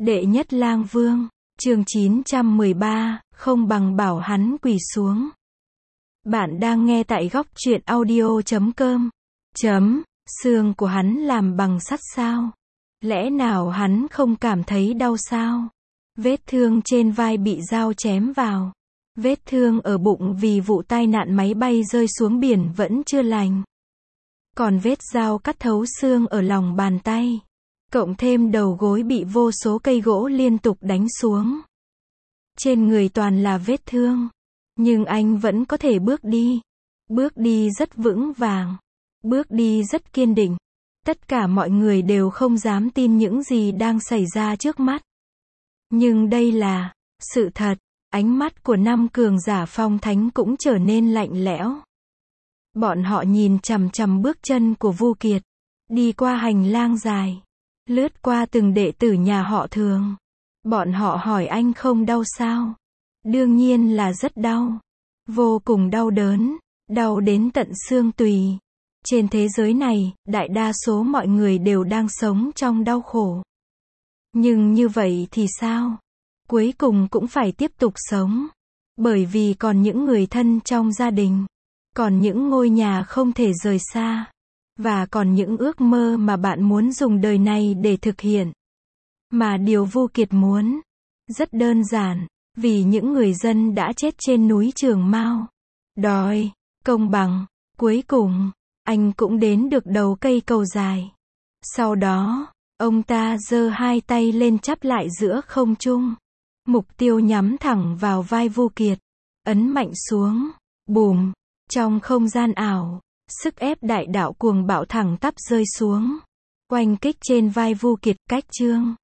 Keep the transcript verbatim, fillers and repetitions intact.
Đệ nhất lang vương, chương chín trăm mười ba, không bằng bảo hắn quỳ xuống. Bạn đang nghe tại góc truyện audio chấm com. Chấm, xương của hắn làm bằng sắt sao? Lẽ nào hắn không cảm thấy đau sao? Vết thương trên vai bị dao chém vào. Vết thương ở bụng vì vụ tai nạn máy bay rơi xuống biển vẫn chưa lành. Còn vết dao cắt thấu xương ở lòng bàn tay. Cộng thêm đầu gối bị vô số cây gỗ liên tục đánh xuống. Trên người toàn là vết thương. Nhưng anh vẫn có thể bước đi. Bước đi rất vững vàng. Bước đi rất kiên định. Tất cả mọi người đều không dám tin những gì đang xảy ra trước mắt. Nhưng đây là sự thật. Ánh mắt của năm cường giả phong thánh cũng trở nên lạnh lẽo. Bọn họ nhìn chằm chằm bước chân của Vu Kiệt. Đi qua hành lang dài. Lướt qua từng đệ tử nhà họ Thường. Bọn họ hỏi anh không đau sao? Đương nhiên là rất đau. Vô cùng đau đớn. Đau đến tận xương tùy. Trên thế giới này, đại đa số mọi người đều đang sống trong đau khổ. Nhưng như vậy thì sao? Cuối cùng cũng phải tiếp tục sống. Bởi vì còn những người thân trong gia đình. Còn những ngôi nhà không thể rời xa. Và còn những ước mơ mà bạn muốn dùng đời này để thực hiện. Mà điều Vu Kiệt muốn rất đơn giản, vì những người dân đã chết trên núi Trường Mao. Đòi công bằng. Cuối cùng, anh cũng đến được đầu cây cầu dài. Sau đó, ông ta giơ hai tay lên chắp lại giữa không trung. Mục tiêu nhắm thẳng vào vai Vu Kiệt. Ấn mạnh xuống. Bùm. Trong không gian ảo. Sức ép đại đạo cuồng bạo thẳng tắp rơi xuống. Oanh kích trên vai Vu Kiệt, cách chương.